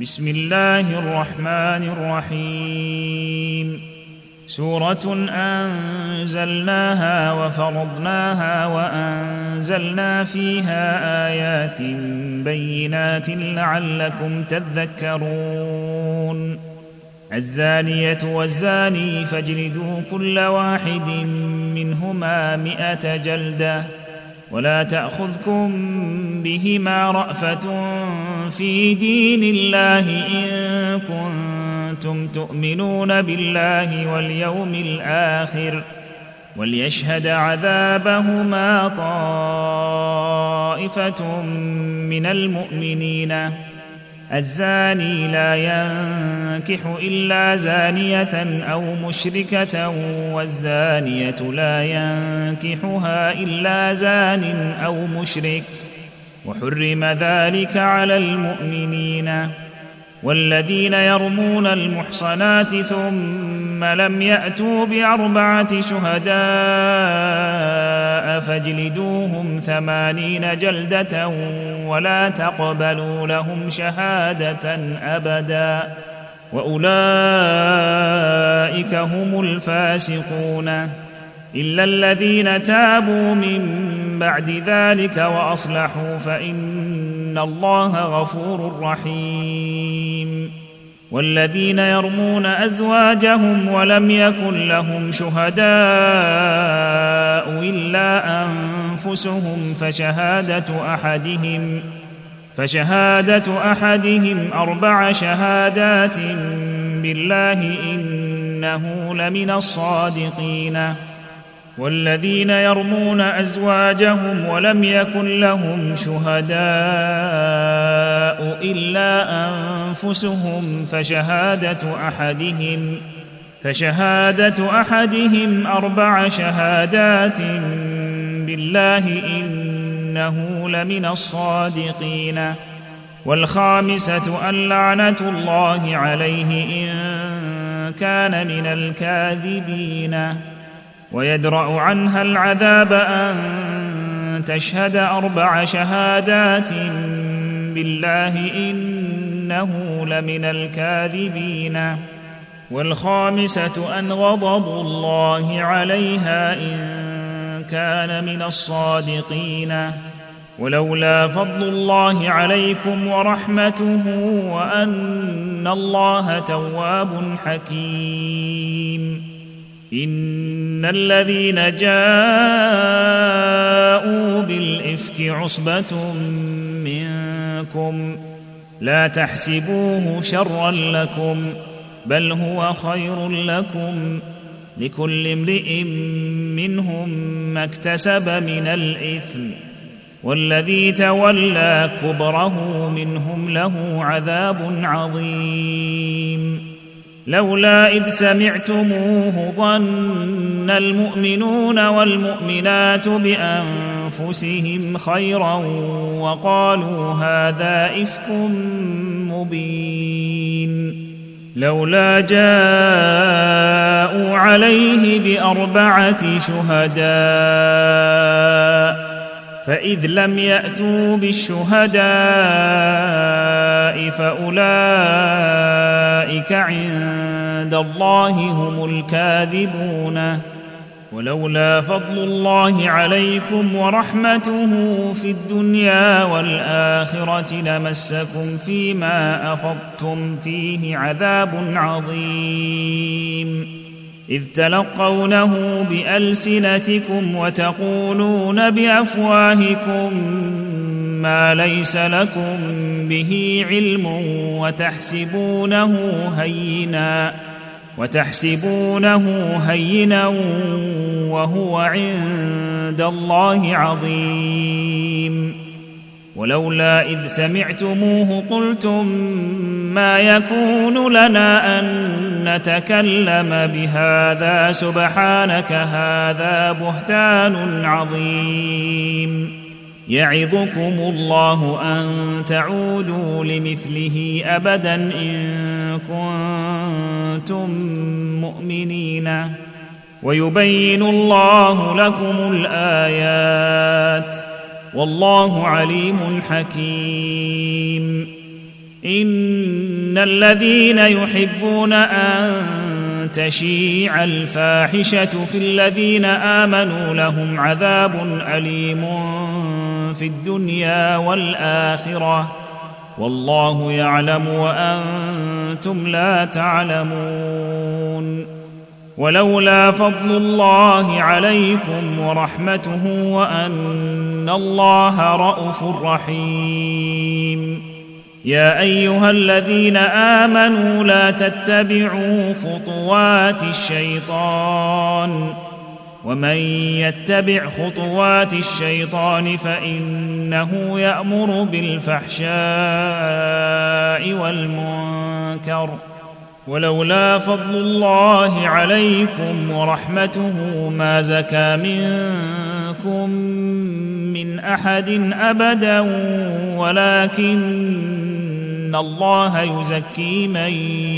بسم الله الرحمن الرحيم. سورة أنزلناها وفرضناها وأنزلنا فيها آيات بينات لعلكم تذكرون. الزانية والزاني فاجلدوا كل واحد منهما 100 جلدة ولا تأخذكم بهما رأفة في دين الله إن كنتم تؤمنون بالله واليوم الآخر وليشهد عذابهما طائفة من المؤمنين. الزاني لا ينكح إلا زانية أو مشركة والزانية لا ينكحها إلا زان أو مشرك وحرم ذلك على المؤمنين. والذين يرمون المحصنات ثم لم يأتوا ب4 شهداء فاجلدوهم 80 جلدة ولا تقبلوا لهم شهادة أبدا وأولئك هم الفاسقون إلا الذين تابوا من بعد ذلك وأصلحوا فإن الله غفور رحيم. والذين يرمون أزواجهم ولم يكن لهم شهداء إلا أنفسهم فشهادة أحدهم 4 شهادات بالله إنه لمن الصادقين. والذين يرمون أزواجهم ولم يكن لهم شهداء إلا أنفسهم فشهادة أحدهم 4 شهادات بالله إنه لمن الصادقين. والخامسة أن لعنة الله عليه إن كان من الكاذبين. ويدرأ عنها العذاب أن تشهد 4 شهادات بالله إنه لمن الكاذبين. والخامسة أن غضب الله عليها إن كان من الصادقين. ولولا فضل الله عليكم ورحمته وأن الله تواب حكيم. إن الذين جاءوا بالإفك عصبة منكم لا تحسبوه شرا لكم بل هو خير لكم لكل امرئ منهم ما اكتسب من الإثم والذي تولى كبره منهم له عذاب عظيم. لولا إذ سمعتموه ظن المؤمنون والمؤمنات بأنفسهم خيرا وقالوا هذا إفك مبين. لولا جاءوا عليه ب4 شهداء فإذ لم يأتوا بالشهداء فأولئك عند الله هم الكاذبون. ولولا فضل الله عليكم ورحمته في الدنيا والآخرة لمسكم فيما أفضتم فيه عذاب عظيم إذ تلقونه بألسنتكم وتقولون بأفواهكم ما ليس لكم به علم وتحسبونه هينا وهو عند الله عظيم. ولولا إذ سمعتموه قلتم ما يكون لنا أن نتكلم بهذا سبحانك هذا بهتان عظيم. يعظكم الله أن تعودوا لمثله أبدا إن كنتم مؤمنين ويبين الله لكم الآيات والله عليم حكيم. إن الذين يحبون أن تشيع الفاحشة في الذين آمنوا لهم عذاب أليم في الدنيا والآخرة والله يعلم وأنتم لا تعلمون. ولولا فضل الله عليكم ورحمته وأن الله رءوف رحيم. يا أيها الذين آمنوا لا تتبعوا خطوات الشيطان ومن يتبع خطوات الشيطان فإنه يأمر بالفحشاء والمنكر ولولا فضل الله عليكم ورحمته ما زكى منكم من أحد أبدا ولكن الله يزكي من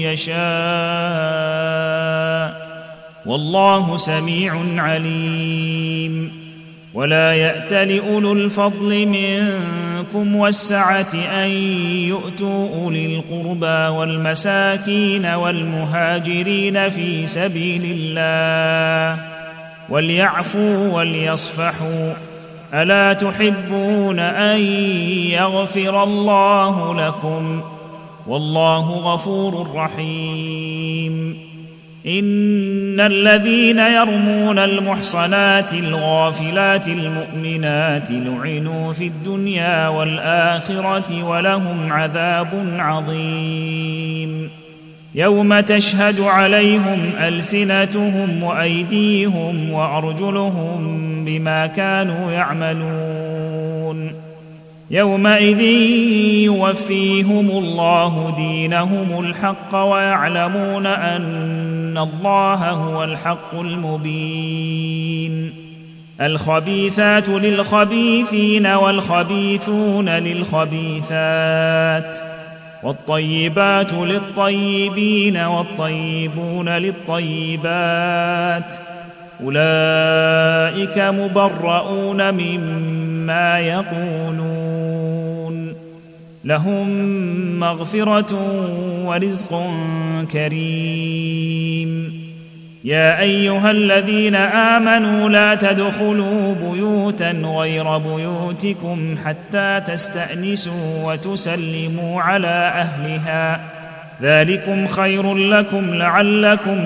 يشاء والله سميع عليم. ولا يأتل أولو الفضل منكم والسعة أن يؤتوا أولي القربى والمساكين والمهاجرين في سبيل الله وليعفوا وليصفحوا ألا تحبون أن يغفر الله لكم والله غفور رحيم. إن الذين يرمون المحصنات الغافلات المؤمنات لعنوا في الدنيا والآخرة ولهم عذاب عظيم. يوم تشهد عليهم ألسنتهم وأيديهم وأرجلهم بما كانوا يعملون يومئذ يوفيهم الله دينهم الحق ويعلمون أن الله هو الحق المبين. الخبيثات للخبيثين والخبيثون للخبيثات والطيبات للطيبين والطيبون للطيبات أولئك مبرؤون مما يقولون لهم مغفرة ورزق كريم. يا أيها الذين آمنوا لا تدخلوا بيوتا غير بيوتكم حتى تستأنسوا وتسلموا على أهلها ذلكم خير لكم لعلكم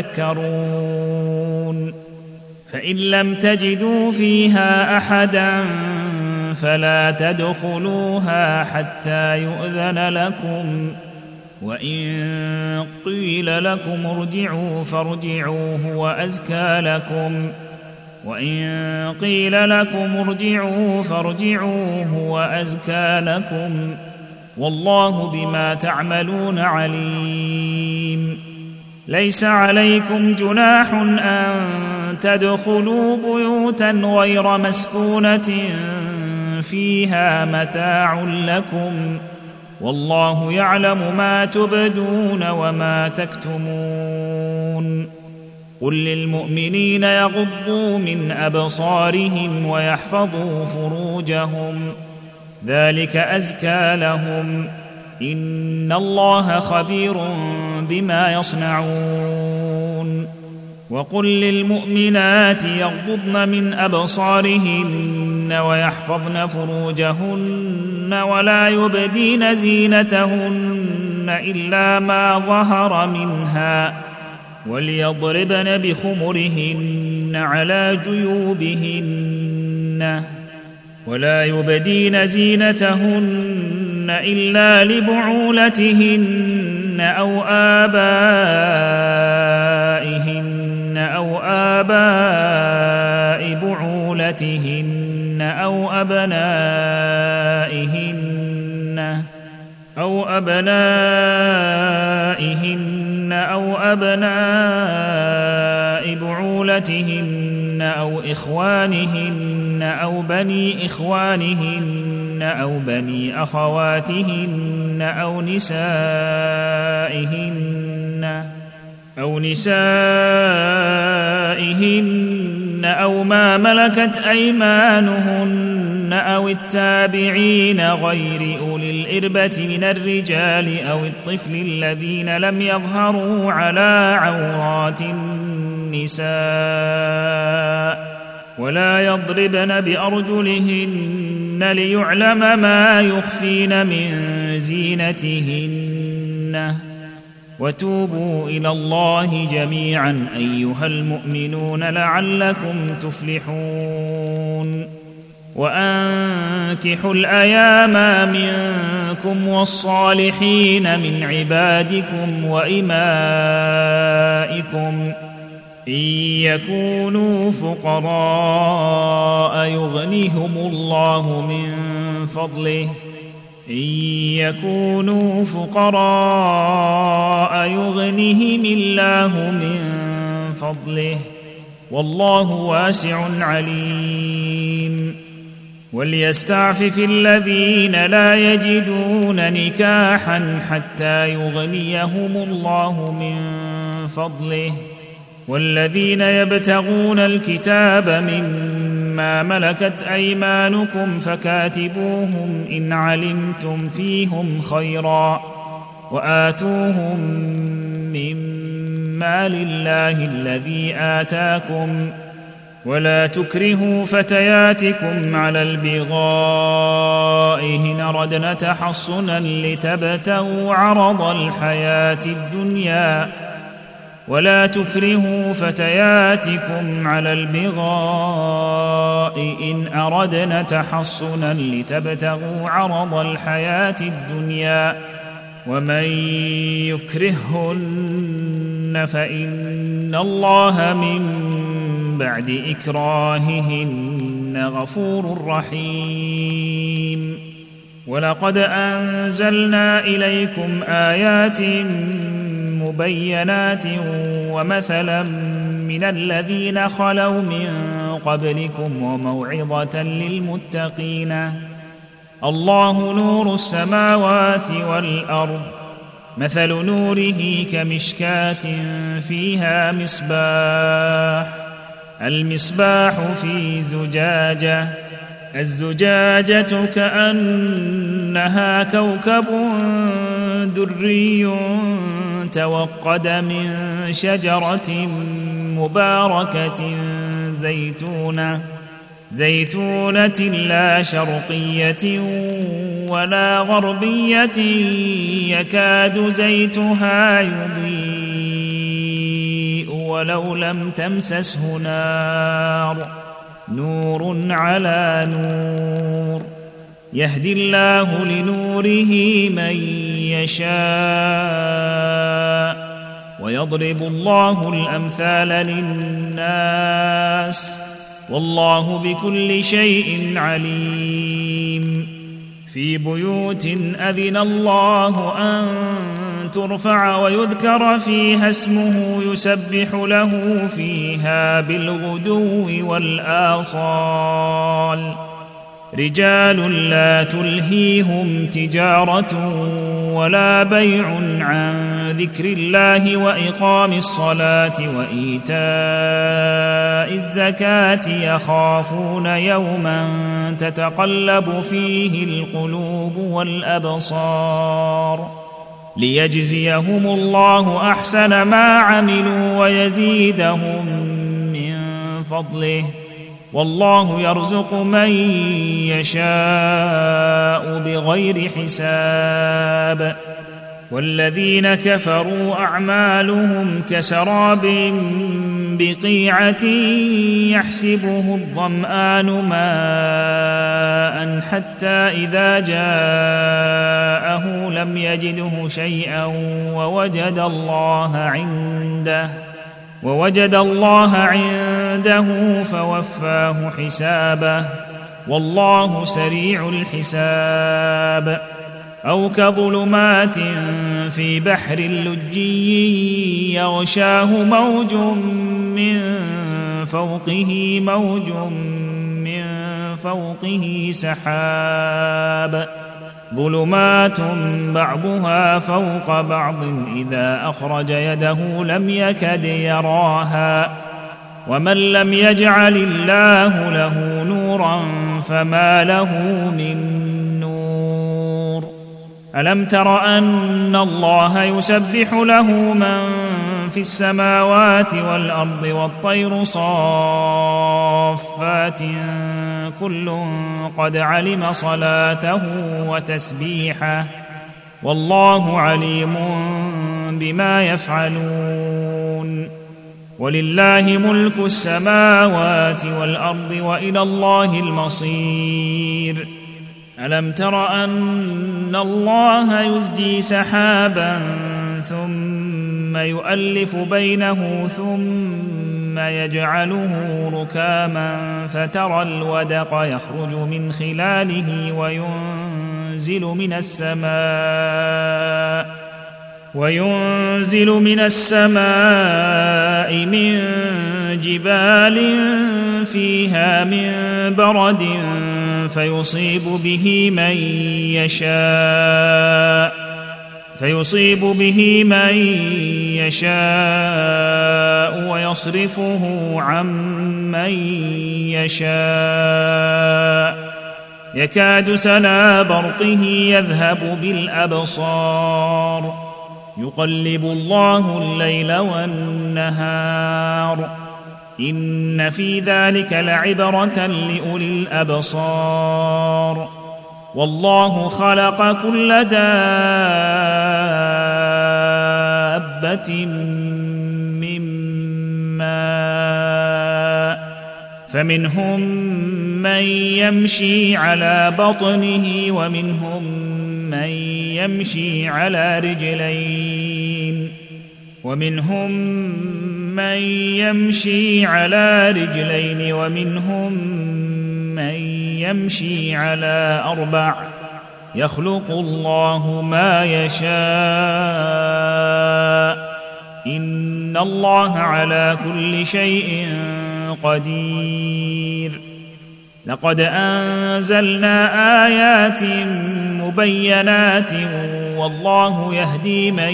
تذكرون. فإن لم تجدوا فيها أحدا فلا تدخلوها حتى يؤذن لكم وإن قيل لكم ارجعوا فارجعوا هو أزكى لكم وإن قيل لكم ارجعوا فارجعوا هو أزكى لكم والله بما تعملون عليم. ليس عليكم جناح أن تدخلوا بيوتا غير مسكونة فيها متاع لكم والله يعلم ما تبدون وما تكتمون. قل للمؤمنين يغضوا من أبصارهم ويحفظوا فروجهم ذلك أزكى لهم إن الله خبير بما يصنعون. وقل للمؤمنات يغضضن من أبصارهن ويحفظن فروجهن ولا يبدين زينتهن إلا ما ظهر منها وليضربن بخمرهن على جيوبهن ولا يبدين زينتهن إلا لبعولتهن أو آباء بعولتهن أو أبنائهن أو بعولتهن أو إخوانهن أو بني إخوانهن أو بني أخواتهن أو نسائهن أو ما ملكت أيمانهن أو التابعين غير أولي الإربة من الرجال أو الطفل الذين لم يظهروا على عورات النساء ولا يضربن بأرجلهن ليعلم ما يخفين من زينتهن وتوبوا إلى الله جميعا أيها المؤمنون لعلكم تفلحون وأنكحوا الأيام منكم والصالحين من عبادكم وإمائكم إن يكونوا فقراء يغنهم الله من فضله يغنهم الله من فضله والله واسع عليم وليستعفف الذين لا يجدون نكاحا حتى يغنيهم الله من فضله والذين يبتغون الكتاب مما ملكت أيمانكم فكاتبوهم إن علمتم فيهم خيرا وآتوهم مما لله الذي آتاكم ولا تكرهوا فتياتكم على البغاء إن أردنا تحصنا لتبتغوا عرض الحياة الدنيا ومن يكرههن فإن الله من بعد إكراههن غفور رحيم ولقد أنزلنا إليكم آيات مبينات ومثلا من الذين خلوا من قبلكم وموعظة للمتقين الله نور السماوات والأرض مثل نوره كمشكاة فيها المصباح في زجاجة الزجاجة كأنها كوكب دري توقد من شجرة مباركة زيتونة لا شرقية ولا غربية يكاد زيتها يضيء ولو لم تمسسه نار نور على نور يهدي الله لنوره من يشاء ويضرب الله الأمثال للناس والله بكل شيء عليم في بيوت أذن الله أن ترفع ويذكر فيها اسمه يسبح له فيها بالغدو والآصال رجال لا تلهيهم تجارة ولا بيع عن ذكر الله وإقام الصلاة وإيتاء الزكاة يخافون يوما تتقلب فيه القلوب والأبصار ليجزيهم الله أحسن ما عملوا ويزيدهم من فضله والله يرزق من يشاء بغير حساب والذين كفروا أعمالهم كسراب بقيعة يحسبه الظمآن ماء حتى إذا جاءه لم يجده شيئا ووجد الله عنده فوفاه حسابه والله سريع الحساب أو كظلمات في بحر لجي يغشاه موج من فوقه سحاب ظلمات بعضها فوق بعض إذا أخرج يده لم يكد يراها ومن لم يجعل الله له نورا فما له من نور. ألم تر أن الله يسبح له من في السماوات والأرض والطير صافات كل قد علم صلاته وتسبيحه والله عليم بما يفعلون. ولله ملك السماوات والأرض وإلى الله المصير. ألم تر أن الله يزجي سحابا ثم يؤلف بينه ثم يجعله ركاما فترى الودق يخرج من خلاله وينزل من السماء من جبال فيها من برد فيصيب به من يشاء ويصرفه عن من يشاء يكاد سنا برقه يذهب بالأبصار يقلب الله الليل والنهار إن في ذلك لعبرة لأولي الأبصار. والله خلق كل دابة من ماء فمنهم من يمشي على بطنه ومنهم من يمشي على رجلين ومنهم من يمشي على أربع يخلق الله ما يشاء إن الله على كل شيء قدير. لقد أنزلنا آيات مبينات والله يهدي من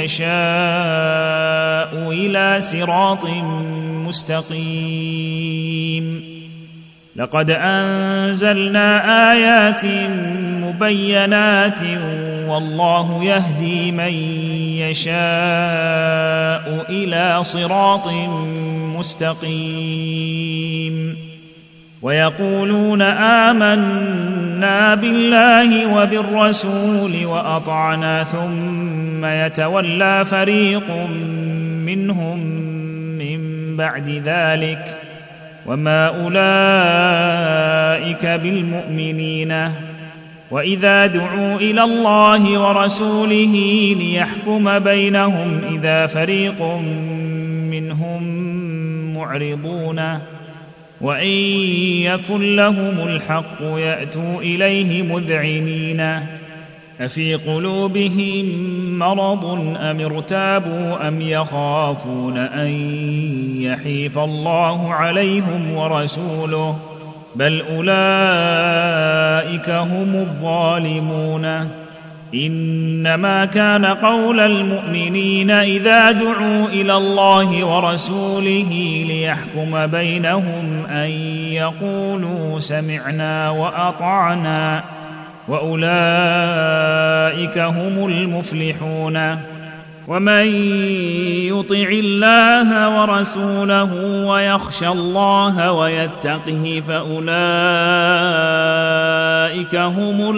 يشاء إلى صراط مستقيم. لقد أنزلنا آيات مبينات والله يهدي من يشاء إلى صراط مستقيم. ويقولون آمنا بالله وبالرسول وأطعنا ثم يتولى فريق منهم من بعد ذلك وما أولئك بالمؤمنين. وإذا دعوا إلى الله ورسوله ليحكم بينهم إذا فريق منهم معرضون وإن يكن لهم الحق يأتوا إليه مذعنين. أفي قلوبهم مرض أم ارتابوا أم يخافون أن يحيف الله عليهم ورسوله بل أولئك هم الظالمون. إنما كان قول المؤمنين إذا دعوا إلى الله ورسوله ليحكم بينهم أن يقولوا سمعنا وأطعنا وأولئك هم المفلحون. ومن يطع الله ورسوله ويخشى الله ويتقه فأولئك هم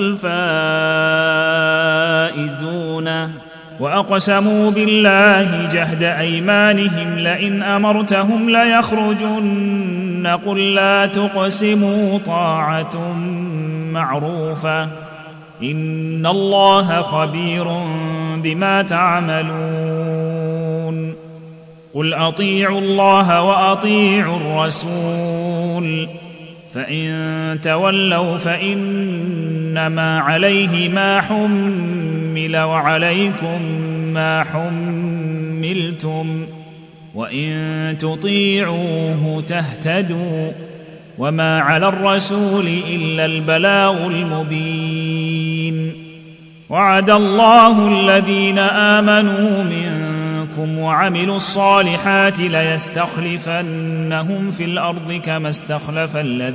الفائزون. وأقسموا بالله جهد أيمانهم لئن أمرتهم ليخرجن قل لا تقسموا طاعة معروفة إن الله خبير بما تعملون. قل أطيعوا الله وأطيعوا الرسول فإن تولوا فإنما عليه ما حمل وعليكم ما حملتم وإن تطيعوه تهتدوا وما على الرسول إلا البلاغ المبين. وعد الله الذين آمنوا منكم وعملوا الصالحات ليستخلفنهم في الأرض كما استخلف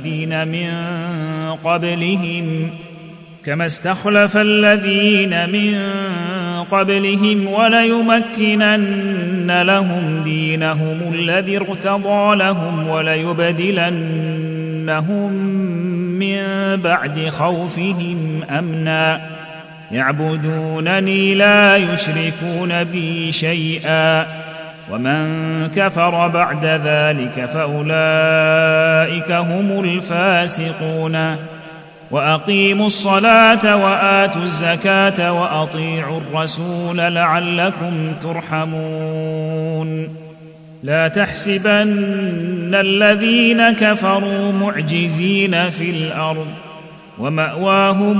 الذين من قبلهم وليمكنن لهم دينهم الذي ارتضى لهم وليبدلنهم من بعد خوفهم أمنا يعبدونني لا يشركون بي شيئا ومن كفر بعد ذلك فأولئك هم الفاسقون وأقيموا الصلاة وآتوا الزكاة وأطيعوا الرسول لعلكم ترحمون لا تحسبن الذين كفروا معجزين في الأرض ومأواهم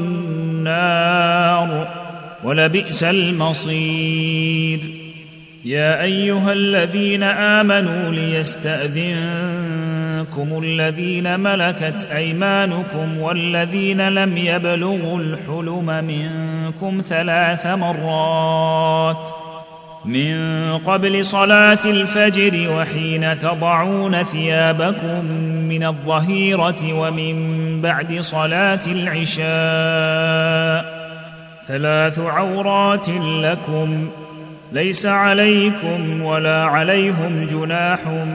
النار ولبئس المصير يا أيها الذين آمنوا ليستأذنكم الذين ملكت أيمانكم والذين لم يبلغوا الحلم منكم 3 مرات من قبل صلاة الفجر وحين تضعون ثيابكم من الظهيرة ومن بعد صلاة العشاء 3 عورات لكم ليس عليكم ولا عليهم جناح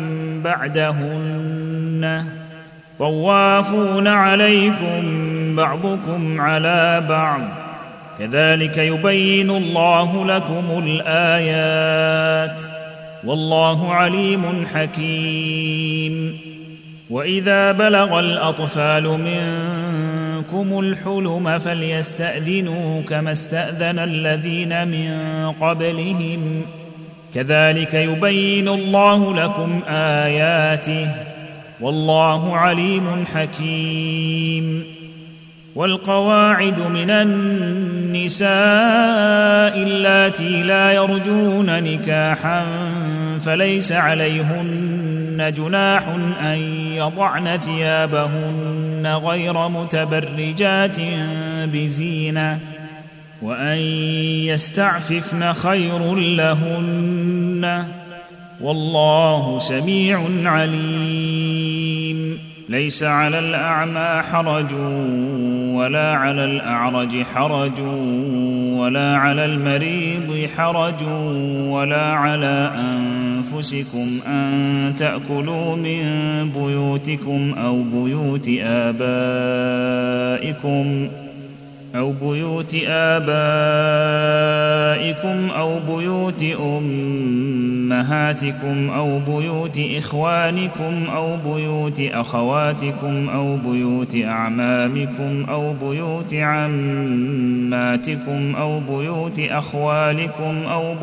بعدهن طوافون عليكم بعضكم على بعض كذلك يبين الله لكم الآيات والله عليم حكيم وإذا بلغ الأطفال منكم الحلم فليستأذنوا كما استأذن الذين من قبلهم كذلك يبين الله لكم آياته والله عليم حكيم والقواعد من النساء اللاتي لا يرجون نكاحا فليس عليهن جناح أن يضعن ثيابهن غير متبرجات بزينة وأن يستعففن خير لهن والله سميع عليم ليس على الأعمى حرج ولا على الأعرج حرج ولا على المريض حرج ولا على أنفسكم أن تأكلوا من بيوتكم أو بيوت آبائكم أو بيوت أمهاتكم أو بيوت إخوانكم أو بيوت أخواتكم أو بيوت أعمامكم أو بيوت عماتكم أو بيوت أخوالكم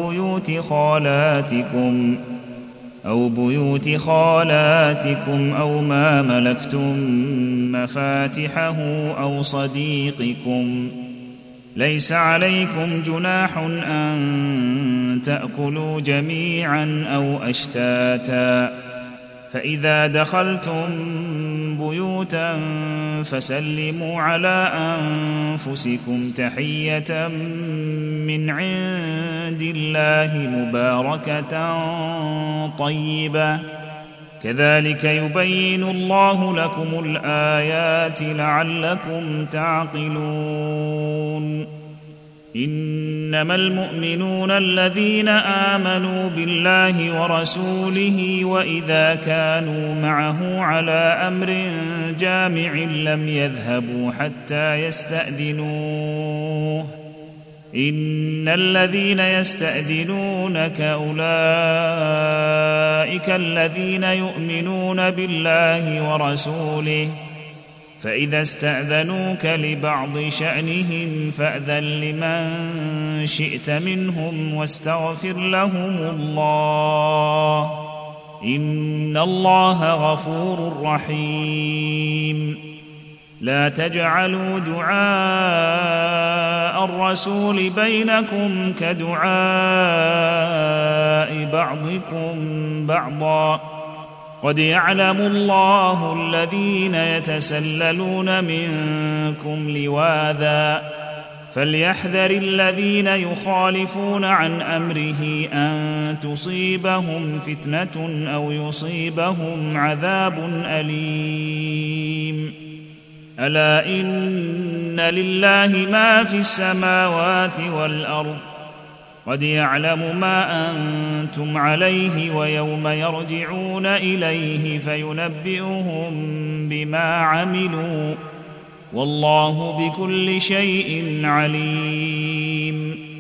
أو بيوت خالاتكم أو ما ملكتم مفاتحه أو صديقكم ليس عليكم جناح أن تأكلوا جميعا أو أشتاتا فإذا دخلتم بيوتا فسلموا على أنفسكم تحية من عند الله مباركة طيبة كذلك يبين الله لكم الآيات لعلكم تعقلون إنما المؤمنون الذين آمنوا بالله ورسوله وإذا كانوا معه على أمر جامع لم يذهبوا حتى يستأذنوه إن الذين يستأذنونك أولئك الذين يؤمنون بالله ورسوله فإذا استأذنوك لبعض شأنهم فأذن لمن شئت منهم واستغفر لهم الله إن الله غفور رحيم لا تجعلوا دعاء الرسول بينكم كدعاء بعضكم بعضا قد يعلم الله الذين يتسللون منكم لواذا فليحذر الذين يخالفون عن امره ان تصيبهم فتنه او يصيبهم عذاب اليم. الا ان لله ما في السماوات والارض قد يعلم ما انتم عليه ويوم يرجعون اليه فينبئهم بما عملوا والله بكل شيء عليم.